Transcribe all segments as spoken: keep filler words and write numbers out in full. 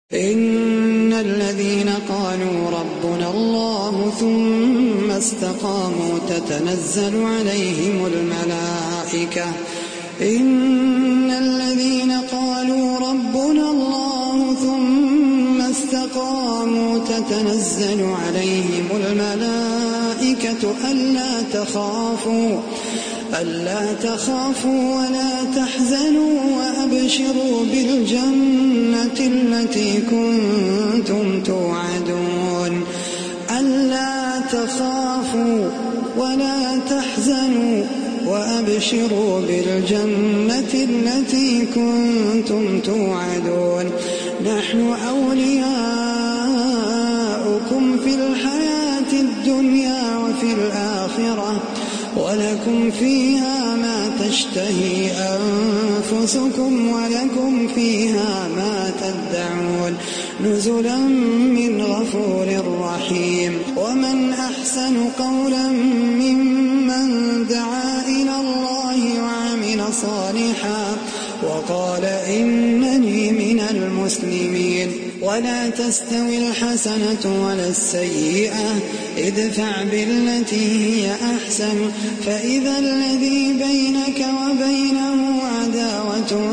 إن الذين قالوا ربنا الله ثم استقاموا تتنزل عليهم الملائكة إن الذين قالوا ربنا الله ثم استقاموا تتنزل عليهم الملائكة ألا تخافوا ألا تخافوا ولا تحزنوا وأبشروا بالجنة التي كنتم توعدون ألا تخافوا ولا تحزنوا وأبشروا بالجنة التي كنتم توعدون نحن أولياؤكم في الحياة الدنيا وفي الآخرة ولكم فيها ما تشتهي أنفسكم ولكم فيها ما تدعون نزلا من غفور رحيم ومن أحسن قولا ممن دعا إلى الله وعمل صالحا وقال إنني من المسلمين ولا تستوي الحسنة ولا السيئة ادفع بالتي هي أحسن فإذا الذي بينك وبينه عداوة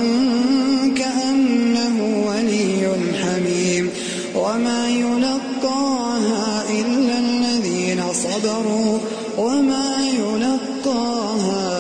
كأنه ولي حميم وما يلقاها إلا الذين صبروا وما يلقاها